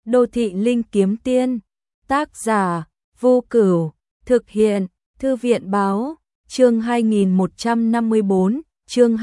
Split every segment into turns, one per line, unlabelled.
Đô thị linh kiếm tiên, tác giả, Vô Cửu, thực hiện, Thư viện báo, chương 2154, chương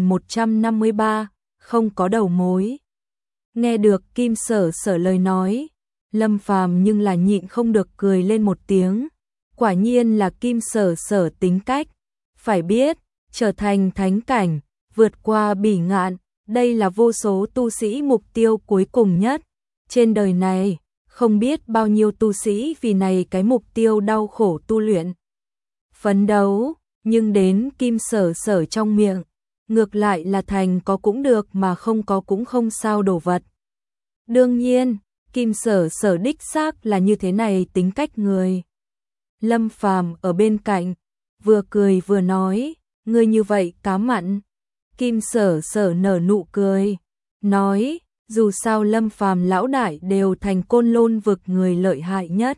2153, không có đầu mối. Nghe được Kim Sở Sở lời nói, Lâm Phàm nhưng là nhịn không được cười lên một tiếng. Quả nhiên là Kim Sở Sở tính cách, phải biết, trở thành thánh cảnh, vượt qua bỉ ngạn, đây là vô số tu sĩ mục tiêu cuối cùng nhất. Trên đời này, không biết bao nhiêu tu sĩ vì này cái mục tiêu đau khổ tu luyện. Phấn đấu, nhưng đến Kim Sở Sở trong miệng, ngược lại là thành có cũng được mà không có cũng không sao đồ vật. Đương nhiên, Kim Sở Sở đích xác là như thế này tính cách người. Lâm Phàm ở bên cạnh, vừa cười vừa nói, ngươi như vậy cá mặn. Kim Sở Sở nở nụ cười, nói, dù sao Lâm Phàm lão đại đều thành Côn Lôn vực người lợi hại nhất.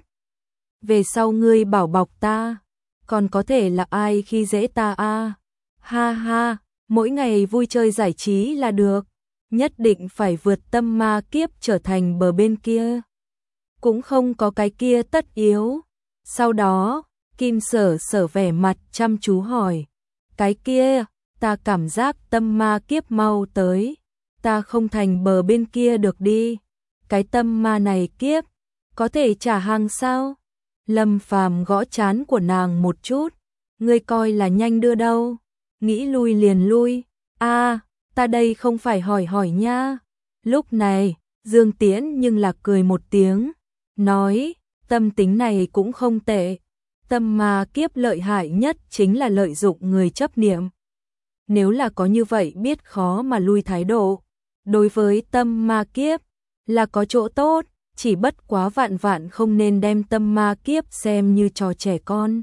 Về sau ngươi bảo bọc ta, còn có thể là ai khi dễ ta a? Ha ha, mỗi ngày vui chơi giải trí là được, nhất định phải vượt tâm ma kiếp trở thành bờ bên kia. Cũng không có cái kia tất yếu. Sau đó, Kim Sở Sở vẻ mặt chăm chú hỏi, cái kia, ta cảm giác tâm ma kiếp mau tới, ta không thành bờ bên kia được đi. Cái tâm ma này kiếp, có thể trả hàng sao? Lâm Phàm gõ trán của nàng một chút, ngươi coi là nhanh đưa đâu, nghĩ lui liền lui. A, ta đây không phải hỏi hỏi nha. Lúc này, Dương Tiễn nhưng là cười một tiếng, nói, tâm tính này cũng không tệ. Tâm ma kiếp lợi hại nhất chính là lợi dụng người chấp niệm. Nếu là có như vậy biết khó mà lui thái độ, đối với tâm ma kiếp là có chỗ tốt, chỉ bất quá vạn vạn không nên đem tâm ma kiếp xem như trò trẻ con.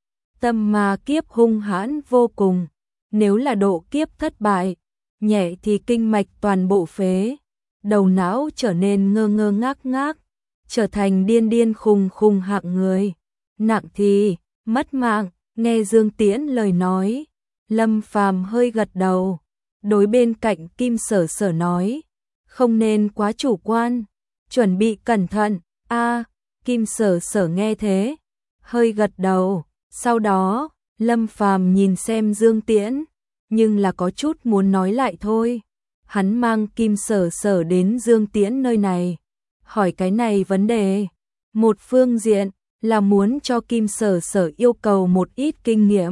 Tâm ma kiếp hung hãn vô cùng, nếu là độ kiếp thất bại, nhẹ thì kinh mạch toàn bộ phế, đầu não trở nên ngơ ngơ ngác ngác, trở thành điên điên khùng khùng hạng người, nặng thì mất mạng. Nghe Dương Tiễn lời nói, Lâm Phàm hơi gật đầu, đối bên cạnh Kim Sở Sở nói, không nên quá chủ quan, chuẩn bị cẩn thận. A, Kim Sở Sở nghe thế, hơi gật đầu, sau đó, Lâm Phàm nhìn xem Dương Tiễn, nhưng là có chút muốn nói lại thôi. Hắn mang Kim Sở Sở đến Dương Tiễn nơi này, hỏi cái này vấn đề. Một phương diện là muốn cho Kim Sở Sở yêu cầu một ít kinh nghiệm,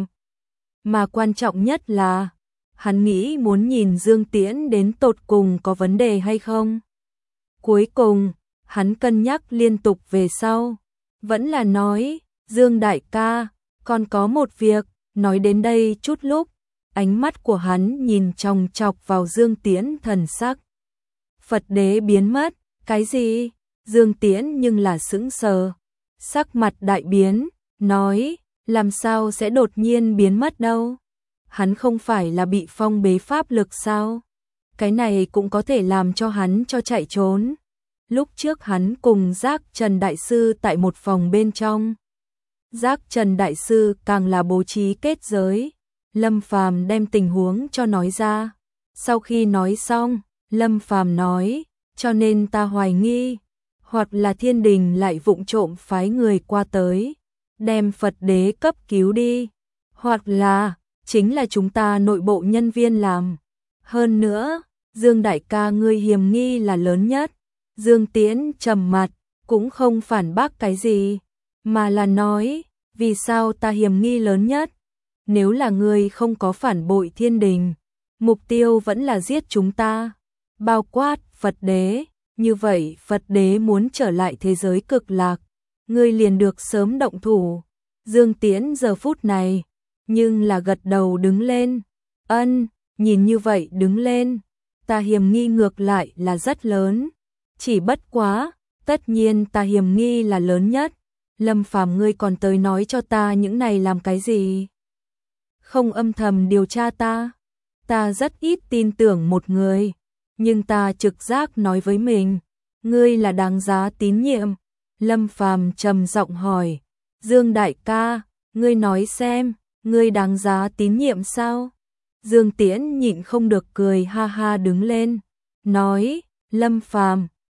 mà quan trọng nhất là hắn nghĩ muốn nhìn Dương Tiễn đến tột cùng có vấn đề hay không. Cuối cùng, hắn cân nhắc liên tục về sau, vẫn là nói, Dương đại ca, còn có một việc. Nói đến đây chút lúc, ánh mắt của hắn nhìn chòng chọc vào Dương Tiễn thần sắc. Phật đế biến mất, cái gì? Dương Tiễn nhưng là sững sờ, sắc mặt đại biến, nói, làm sao sẽ đột nhiên biến mất đâu? Hắn không phải là bị phong bế pháp lực sao? Cái này cũng có thể làm cho hắn cho chạy trốn. Lúc trước hắn cùng Giác Trần Đại Sư tại một phòng bên trong. Giác Trần Đại Sư càng là bố trí kết giới. Lâm Phàm đem tình huống cho nói ra. Sau khi nói xong, Lâm Phàm nói, cho nên ta hoài nghi, hoặc là thiên đình lại vụng trộm phái người qua tới, đem Phật đế cấp cứu đi, hoặc là chính là chúng ta nội bộ nhân viên làm. Hơn nữa, Dương đại ca ngươi hiềm nghi là lớn nhất. Dương Tiễn trầm mặt, cũng không phản bác cái gì, mà là nói, vì sao ta hiềm nghi lớn nhất? Nếu là ngươi không có phản bội thiên đình, mục tiêu vẫn là giết chúng ta, bao quát Phật đế, như vậy Phật đế muốn trở lại thế giới cực lạc, ngươi liền được sớm động thủ. Dương Tiễn giờ phút này, nhưng là gật đầu đứng lên, ân, nhìn như vậy đứng lên, ta hiềm nghi ngược lại là rất lớn, chỉ bất quá, tất nhiên ta hiềm nghi là lớn nhất. Lâm Phàm ngươi còn tới nói cho ta những này làm cái gì? Không âm thầm điều tra ta? Ta rất ít tin tưởng một người, nhưng ta trực giác nói với mình, ngươi là đáng giá tín nhiệm. Lâm Phàm trầm giọng hỏi, Dương đại ca, ngươi nói xem, ngươi đáng giá tín nhiệm sao? Dương Tiễn nhịn không được cười ha ha đứng lên, nói, Lâm Phàm,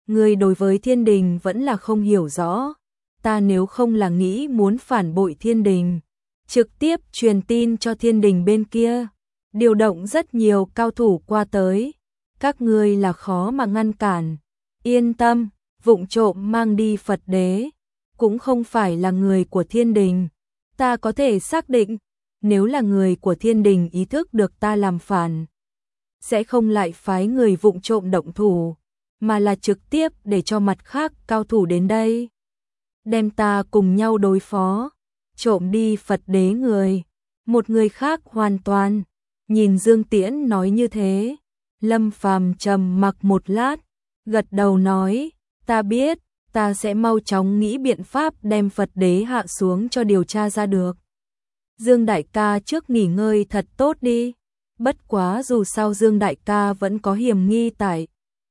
Ngươi đối với thiên đình vẫn là không hiểu rõ. Ta nếu không là nghĩ muốn phản bội thiên đình, trực tiếp truyền tin cho thiên đình bên kia, điều động rất nhiều cao thủ qua tới. Các ngươi là khó mà ngăn cản. Yên tâm, vụng trộm mang đi Phật đế, cũng không phải là người của thiên đình. Ta có thể xác định, nếu là người của thiên đình ý thức được ta làm phản, sẽ không lại phái người vụng trộm động thủ, mà là trực tiếp để cho mặt khác cao thủ đến đây, đem ta cùng nhau đối phó, trộm đi Phật đế người. Một người khác hoàn toàn, nhìn Dương Tiễn nói như thế, Lâm Phàm trầm mặc một lát, gật đầu nói, ta biết, ta sẽ mau chóng nghĩ biện pháp đem Phật đế hạ xuống cho điều tra ra được. Dương đại ca trước nghỉ ngơi thật tốt đi, bất quá dù sao Dương đại ca vẫn có hiểm nghi tại.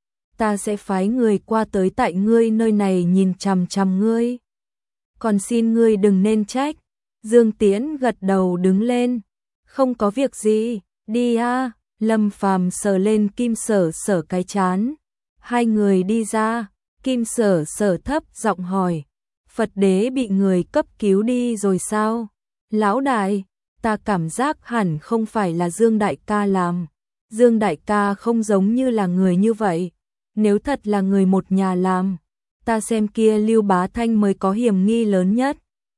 Ta sẽ phái người qua tới tại ngươi nơi này nhìn chằm chằm ngươi. Còn xin ngươi đừng nên trách. Dương Tiễn gật đầu đứng lên. Không có việc gì, đi a. Lâm Phàm sờ lên Kim Sở Sở cái chán. Hai người đi ra, Kim Sở Sở thấp giọng hỏi. Phật đế bị người cấp cứu đi rồi sao? Lão đại, ta cảm giác hẳn không phải là Dương đại ca làm. Dương đại ca không giống như là người như vậy. Nếu thật là người một nhà làm, ta xem kia Lưu Bá Thanh mới có hiểm nghi lớn nhất.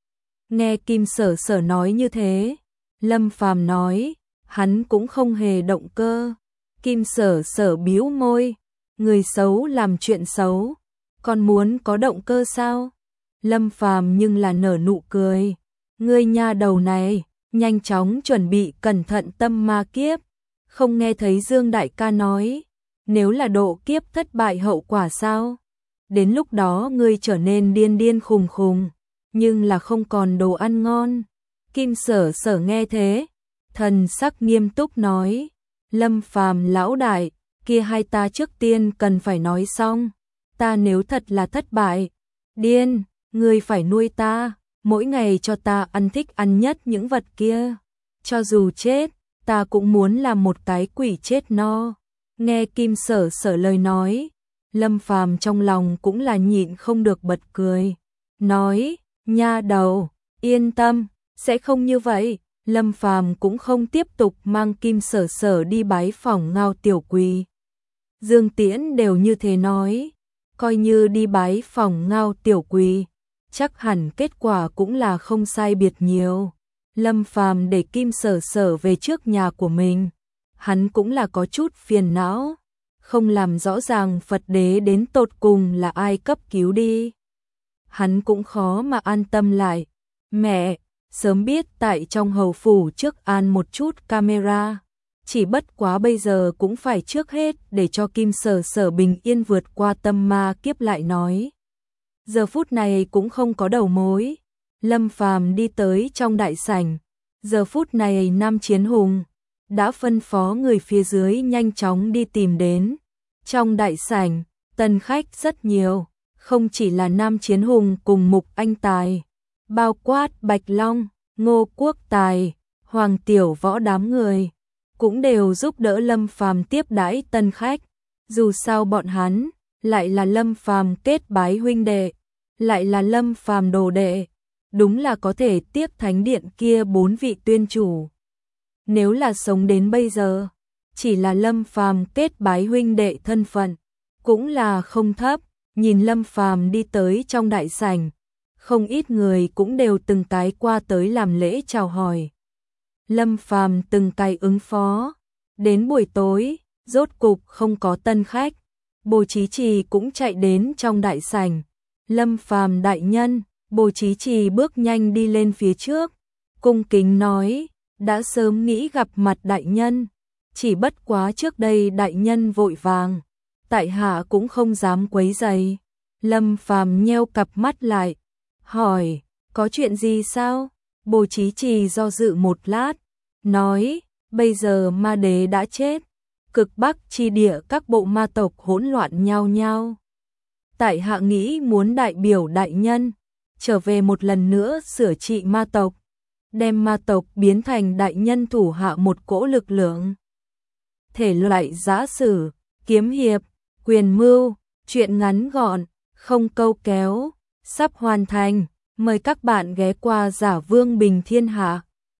Nghe Kim Sở Sở nói như thế, Lâm Phàm nói, hắn cũng không hề động cơ. Kim Sở Sở bĩu môi, người xấu làm chuyện xấu, còn muốn có động cơ sao? Lâm Phàm nhưng là nở nụ cười, ngươi nha đầu này, nhanh chóng chuẩn bị cẩn thận tâm ma kiếp. Không nghe thấy Dương đại ca nói, nếu là độ kiếp thất bại hậu quả sao? Đến lúc đó ngươi trở nên điên điên khùng khùng, nhưng là không còn đồ ăn ngon. Kim Sở Sở nghe thế, thần sắc nghiêm túc nói, Lâm Phàm lão đại, kia hai ta trước tiên cần phải nói xong, ta nếu thật là thất bại, điên, ngươi phải nuôi ta, mỗi ngày cho ta ăn thích ăn nhất những vật kia, cho dù chết, ta cũng muốn làm một cái quỷ chết no. Nghe Kim Sở Sở lời nói, Lâm Phàm trong lòng cũng là nhịn không được bật cười, nói, nha đầu, yên tâm, sẽ không như vậy. Lâm Phàm cũng không tiếp tục mang Kim Sở Sở đi bái phỏng Ngao Tiểu Quỳ. Dương Tiễn đều như thế nói, coi như đi bái phỏng Ngao Tiểu Quỳ, chắc hẳn kết quả cũng là không sai biệt nhiều. Lâm Phàm để Kim Sở Sở về trước nhà của mình, hắn cũng là có chút phiền não, không làm rõ ràng Phật đế đến tột cùng là ai cấp cứu đi. Hắn cũng khó mà an tâm lại. Mẹ, sớm biết tại trong hầu phủ trước an một chút camera, chỉ bất quá bây giờ cũng phải trước hết để cho Kim Sở Sở bình yên vượt qua tâm ma kiếp lại nói. Giờ phút này cũng không có đầu mối. Lâm Phàm đi tới trong đại sảnh. Giờ phút này Nam Chiến Hùng đã phân phó người phía dưới nhanh chóng đi tìm đến. Trong đại sảnh, tân khách rất nhiều, không chỉ là Nam Chiến Hùng cùng Mục Anh Tài, bao quát Bạch Long, Ngô Quốc Tài, Hoàng Tiểu Võ đám người, cũng đều giúp đỡ Lâm Phàm tiếp đãi tân khách. Dù sao bọn hắn lại là Lâm Phàm kết bái huynh đệ, lại là Lâm Phàm đồ đệ, đúng là có thể tiếp thánh điện kia 4 vị tuyên chủ. Nếu là sống đến bây giờ, chỉ là Lâm Phàm kết bái huynh đệ thân phận, cũng là không thấp. Nhìn Lâm Phàm đi tới trong đại sảnh, không ít người cũng đều từng cái qua tới làm lễ chào hỏi. Lâm Phàm từng cái ứng phó. Đến buổi tối, rốt cục không có tân khách, Bồ Chí Trì cũng chạy đến trong đại sảnh. Lâm Phàm đại nhân, Bồ Chí Trì bước nhanh đi lên phía trước, cung kính nói, đã sớm nghĩ gặp mặt đại nhân, chỉ bất quá trước đây đại nhân vội vàng, tại hạ cũng không dám quấy rầy. Lâm Phàm nheo cặp mắt lại, hỏi, có chuyện gì sao? Bồ Chí Trì do dự một lát, nói, bây giờ ma đế đã chết, cực bắc chi địa các bộ ma tộc hỗn loạn nhao nhao. Tại hạ nghĩ muốn đại biểu đại nhân, trở về một lần nữa sửa trị ma tộc, đem ma tộc biến thành đại nhân thủ hạ một cỗ lực lượng. Thể loại giã sử, kiếm hiệp, quyền mưu, Chuyện ngắn gọn, không câu kéo, sắp hoàn thành. Mời các bạn ghé qua Giả Vương Bình Thiên Hạ.